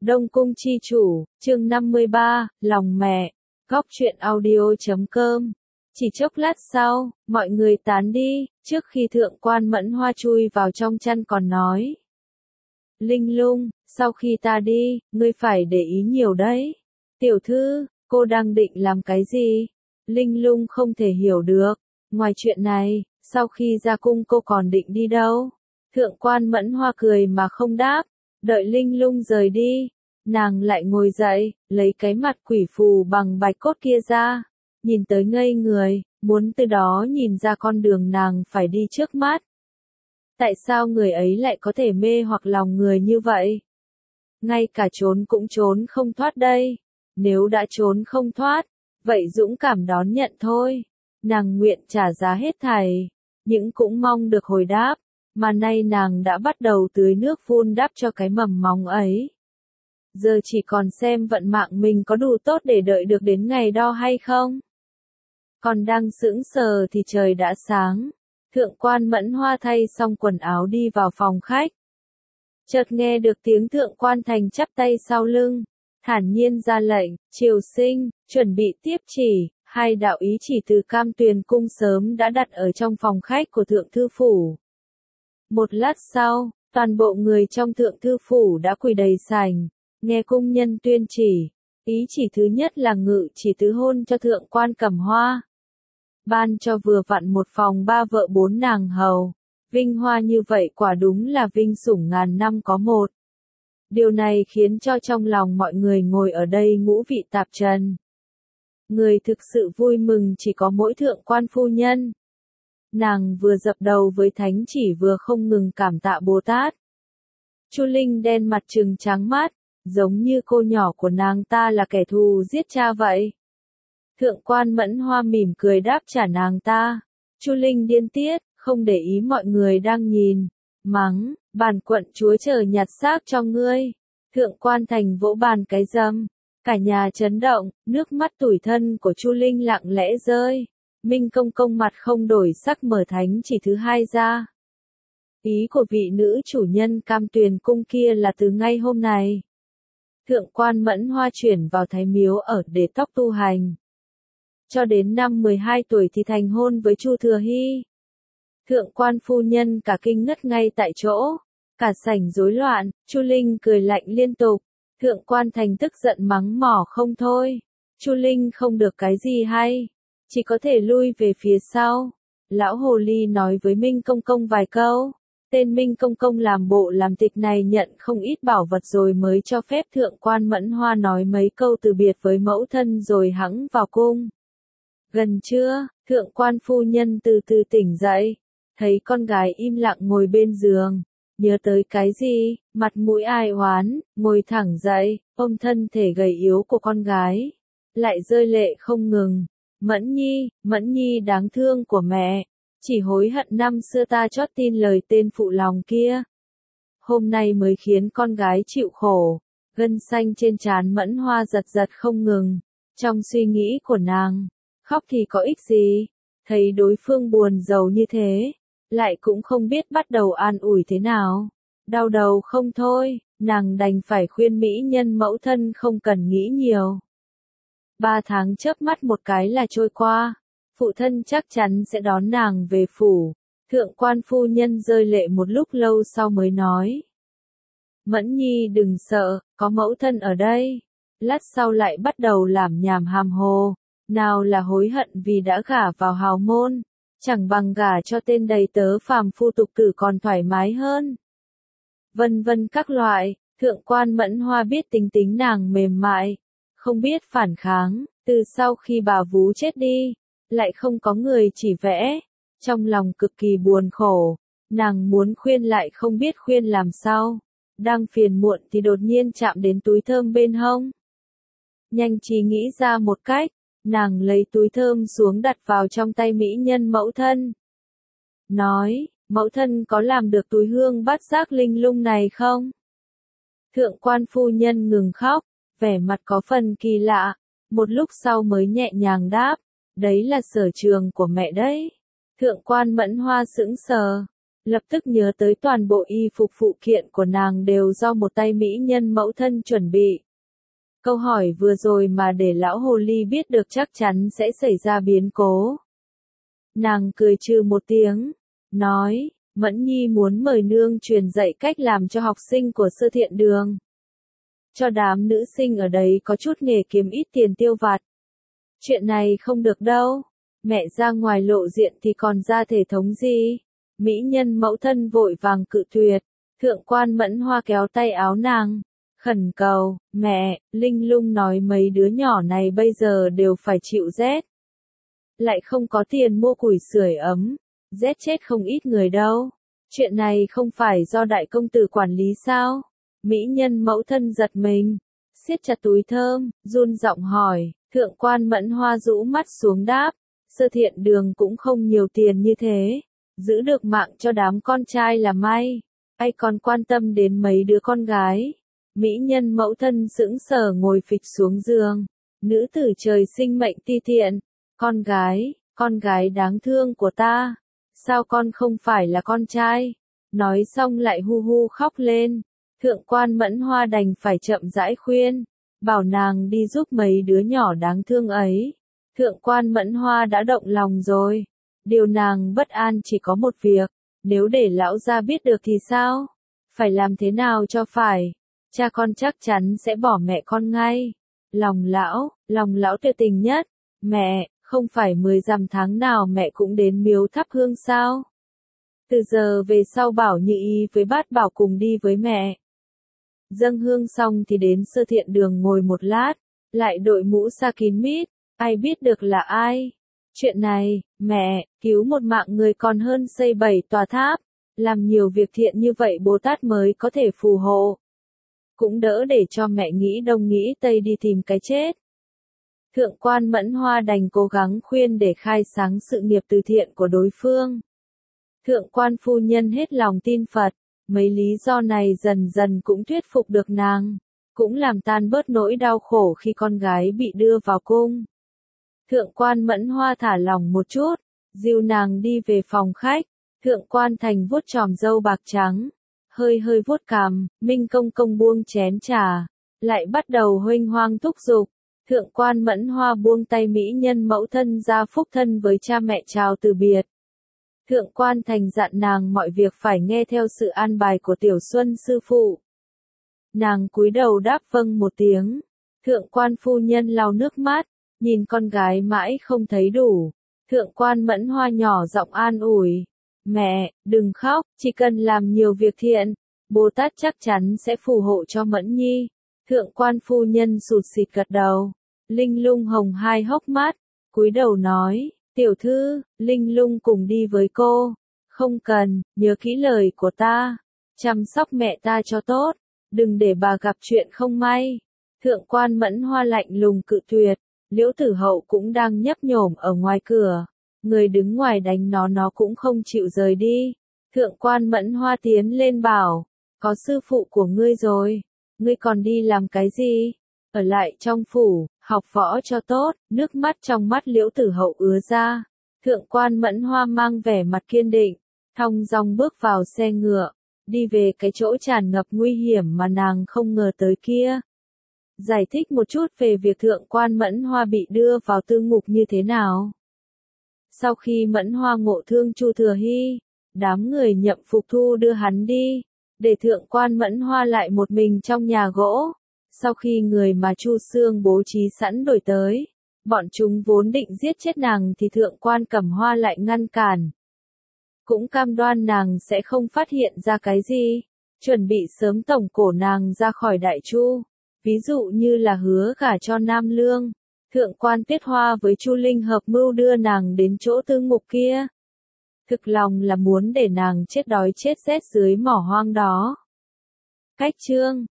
Đông Cung chi chủ, chương 53, lòng mẹ, góc truyện audio.com. Chỉ chốc lát sau, mọi người tán đi, trước khi thượng quan Mẫn Hoa chui vào trong chăn còn nói. Linh Lung, sau khi ta đi, ngươi phải để ý nhiều đấy. Tiểu thư, cô đang định làm cái gì? Linh Lung không thể hiểu được. Ngoài chuyện này, sau khi ra cung cô còn định đi đâu? Thượng quan Mẫn Hoa cười mà không đáp. Đợi Linh Lung rời đi, nàng lại ngồi dậy, lấy cái mặt quỷ phù bằng bạch cốt kia ra, nhìn tới ngây người, muốn từ đó nhìn ra con đường nàng phải đi trước mắt. Tại sao người ấy lại có thể mê hoặc lòng người như vậy? Ngay cả trốn cũng trốn không thoát đây. Nếu đã trốn không thoát, vậy dũng cảm đón nhận thôi. Nàng nguyện trả giá hết thảy, nhưng cũng mong được hồi đáp. Mà nay nàng đã bắt đầu tưới nước vun đắp cho cái mầm móng ấy. Giờ chỉ còn xem vận mạng mình có đủ tốt để đợi được đến ngày đo hay không. Còn đang sững sờ thì trời đã sáng. Thượng quan Mẫn Hoa thay xong quần áo đi vào phòng khách. Chợt nghe được tiếng thượng quan Thành chắp tay sau lưng, thản nhiên ra lệnh, Triều Sinh, chuẩn bị tiếp chỉ. Hai đạo ý chỉ từ Cam Tuyền cung sớm đã đặt ở trong phòng khách của thượng thư phủ. Một lát sau, toàn bộ người trong thượng thư phủ đã quỳ đầy sảnh, nghe cung nhân tuyên chỉ. Ý chỉ thứ nhất là ngự chỉ tứ hôn cho thượng quan Cẩm Hoa. Ban cho vừa vặn một phòng 3 vợ 4 nàng hầu. Vinh hoa như vậy quả đúng là vinh sủng ngàn năm có một. Điều này khiến cho trong lòng mọi người ngồi ở đây ngũ vị tạp trần. Người thực sự vui mừng chỉ có mỗi thượng quan phu nhân. Nàng vừa dập đầu với thánh chỉ vừa không ngừng cảm tạ Bồ Tát. Chu Linh đen mặt trừng trắng mắt, giống như cô nhỏ của nàng ta là kẻ thù giết cha vậy. Thượng quan Mẫn Hoa mỉm cười đáp trả nàng ta. Chu Linh điên tiết, không để ý mọi người đang nhìn, mắng, bản quận chúa chờ nhặt xác cho ngươi. Thượng quan Thành vỗ bàn cái râm, cả nhà chấn động, nước mắt tủi thân của Chu Linh lặng lẽ rơi. Minh Công Công mặt không đổi sắc mở thánh chỉ thứ hai ra. Ý của vị nữ chủ nhân Cam Tuyền cung kia là từ ngay hôm này. Thượng quan Mẫn Hoa chuyển vào Thái Miếu ở để tóc tu hành. Cho đến năm 12 tuổi thì thành hôn với Chu Thừa Hy. Thượng quan phu nhân cả kinh ngất ngay tại chỗ. Cả sảnh rối loạn, Chu Linh cười lạnh liên tục. Thượng quan Thành tức giận mắng mỏ không thôi. Chu Linh không được cái gì hay. Chỉ có thể lui về phía sau. Lão Hồ Ly nói với Minh Công Công vài câu. Tên Minh Công Công làm bộ làm tịch này nhận không ít bảo vật rồi mới cho phép thượng quan Mẫn Hoa nói mấy câu từ biệt với mẫu thân rồi hẵng vào cung. Gần trưa, thượng quan phu nhân từ từ tỉnh dậy. Thấy con gái im lặng ngồi bên giường. Nhớ tới cái gì, mặt mũi ai oán, ngồi thẳng dậy, ôm thân thể gầy yếu của con gái. Lại rơi lệ không ngừng. Mẫn Nhi đáng thương của mẹ, chỉ hối hận năm xưa ta chót tin lời tên phụ lòng kia. Hôm nay mới khiến con gái chịu khổ, gân xanh trên trán Mẫn Hoa giật giật không ngừng. Trong suy nghĩ của nàng, khóc thì có ích gì, thấy đối phương buồn rầu như thế, lại cũng không biết bắt đầu an ủi thế nào. Đau đầu không thôi, nàng đành phải khuyên mỹ nhân mẫu thân không cần nghĩ nhiều. 3 tháng chớp mắt một cái là trôi qua, phụ thân chắc chắn sẽ đón nàng về phủ. Thượng quan phu nhân rơi lệ một lúc lâu sau mới nói. Mẫn Nhi đừng sợ, có mẫu thân ở đây. Lát sau lại bắt đầu làm nhảm hàm hồ. Nào là hối hận vì đã gả vào hào môn, chẳng bằng gả cho tên đầy tớ phàm phu tục tử còn thoải mái hơn. Vân vân các loại, thượng quan Mẫn Hoa biết tính tính nàng mềm mại, không biết phản kháng, từ sau khi bà vú chết đi, lại không có người chỉ vẽ, trong lòng cực kỳ buồn khổ, nàng muốn khuyên lại không biết khuyên làm sao, đang phiền muộn thì đột nhiên chạm đến túi thơm bên hông. Nhanh trí nghĩ ra một cách, nàng lấy túi thơm xuống đặt vào trong tay mỹ nhân mẫu thân. Nói, mẫu thân có làm được túi hương bát giác linh lung này không? Thượng quan phu nhân ngừng khóc, vẻ mặt có phần kỳ lạ, một lúc sau mới nhẹ nhàng đáp, đấy là sở trường của mẹ đấy. Thượng quan Mẫn Hoa sững sờ, lập tức nhớ tới toàn bộ y phục phụ kiện của nàng đều do một tay mỹ nhân mẫu thân chuẩn bị. Câu hỏi vừa rồi mà để lão hồ ly biết được chắc chắn sẽ xảy ra biến cố. Nàng cười trừ một tiếng, nói, Mẫn Nhi muốn mời nương truyền dạy cách làm cho học sinh của Sơ Thiện Đường. Cho đám nữ sinh ở đấy có chút nghề kiếm ít tiền tiêu vặt. Chuyện này không được đâu. Mẹ ra ngoài lộ diện thì còn ra thể thống gì? Mỹ nhân mẫu thân vội vàng cự tuyệt. Thượng quan Mẫn Hoa kéo tay áo nàng. Khẩn cầu, mẹ, Linh Lung nói mấy đứa nhỏ này bây giờ đều phải chịu rét. Lại không có tiền mua củi sưởi ấm. Rét chết không ít người đâu. Chuyện này không phải do đại công tử quản lý sao? Mỹ nhân mẫu thân giật mình. Siết chặt túi thơm, run giọng hỏi. Thượng quan Mẫn Hoa rũ mắt xuống đáp. Sơ Thiện Đường cũng không nhiều tiền như thế. Giữ được mạng cho đám con trai là may. Ai còn quan tâm đến mấy đứa con gái. Mỹ nhân mẫu thân sững sờ ngồi phịch xuống giường. Nữ tử trời sinh mệnh ti tiện. Con gái đáng thương của ta. Sao con không phải là con trai? Nói xong lại hu hu khóc lên. Thượng quan Mẫn Hoa đành phải chậm rãi khuyên. Bảo nàng đi giúp mấy đứa nhỏ đáng thương ấy. Thượng quan Mẫn Hoa đã động lòng rồi. Điều nàng bất an chỉ có một việc. Nếu để lão gia biết được thì sao? Phải làm thế nào cho phải? Cha con chắc chắn sẽ bỏ mẹ con ngay. Lòng lão tuyệt tình nhất. Mẹ, không phải 10 rằm tháng nào mẹ cũng đến miếu thắp hương sao? Từ giờ về sau bảo Như Y với Bát Bảo cùng đi với mẹ. Dâng hương xong thì đến Sơ Thiện Đường ngồi một lát, lại đội mũ sa kín mít, ai biết được là ai. Chuyện này, mẹ, cứu một mạng người còn hơn xây 7 tòa tháp, làm nhiều việc thiện như vậy Bồ Tát mới có thể phù hộ. Cũng đỡ để cho mẹ nghĩ đông nghĩ tây đi tìm cái chết. Thượng quan Mẫn Hoa đành cố gắng khuyên để khai sáng sự nghiệp từ thiện của đối phương. Thượng quan phu nhân hết lòng tin Phật, mấy lý do này dần dần cũng thuyết phục được nàng, cũng làm tan bớt nỗi đau khổ khi con gái bị đưa vào cung. Thượng quan Mẫn Hoa thả lỏng một chút, dìu nàng đi về phòng khách. Thượng quan Thành vuốt chòm râu bạc trắng, hơi vuốt cằm, Minh Công Công buông chén trà, lại bắt đầu huênh hoang thúc giục. Thượng quan Mẫn Hoa buông tay mỹ nhân mẫu thân ra phúc thân với cha mẹ chào từ biệt. Thượng quan Thành dặn nàng mọi việc phải nghe theo sự an bài của Tiểu Xuân sư phụ. Nàng cúi đầu đáp vâng một tiếng. Thượng quan phu nhân lau nước mắt, nhìn con gái mãi không thấy đủ. Thượng quan Mẫn Hoa nhỏ giọng an ủi. Mẹ, đừng khóc, chỉ cần làm nhiều việc thiện, Bồ Tát chắc chắn sẽ phù hộ cho Mẫn Nhi. Thượng quan phu nhân sụt sịt gật đầu. Linh Lung hồng hai hốc mắt, cúi đầu nói, tiểu thư, Linh Lung cùng đi với cô. Không cần, nhớ kỹ lời của ta. Chăm sóc mẹ ta cho tốt, đừng để bà gặp chuyện không may. Thượng quan Mẫn Hoa lạnh lùng cự tuyệt. Liễu Tử Hậu cũng đang nhấp nhổm ở ngoài cửa. Người đứng ngoài đánh nó cũng không chịu rời đi. Thượng quan Mẫn Hoa tiến lên bảo, có sư phụ của ngươi rồi, ngươi còn đi làm cái gì? Ở lại trong phủ, học võ cho tốt. Nước mắt trong mắt Liễu Tử Hậu ứa ra. Thượng quan Mẫn Hoa mang vẻ mặt kiên định, thong dong bước vào xe ngựa, đi về cái chỗ tràn ngập nguy hiểm mà nàng không ngờ tới kia. Giải thích một chút về việc Thượng quan Mẫn Hoa bị đưa vào tư ngục như thế nào. Sau khi Mẫn Hoa ngộ thương Chu Thừa Hy, đám người Nhậm Phục Thu đưa hắn đi, để Thượng quan Mẫn Hoa lại một mình trong nhà gỗ. Sau khi người mà Chu Xương bố trí sẵn đổi tới, bọn chúng vốn định giết chết nàng thì Thượng quan Cẩm Hoa lại ngăn cản. Cũng cam đoan nàng sẽ không phát hiện ra cái gì, chuẩn bị sớm tổng cổ nàng ra khỏi Đại Chu. Ví dụ như là hứa gả cho Nam Lương. Thượng quan Tiết Hoa với Chu Linh hợp mưu đưa nàng đến chỗ tư ngục kia. Thực lòng là muốn để nàng chết đói chết rét dưới mỏ hoang đó. Cách chương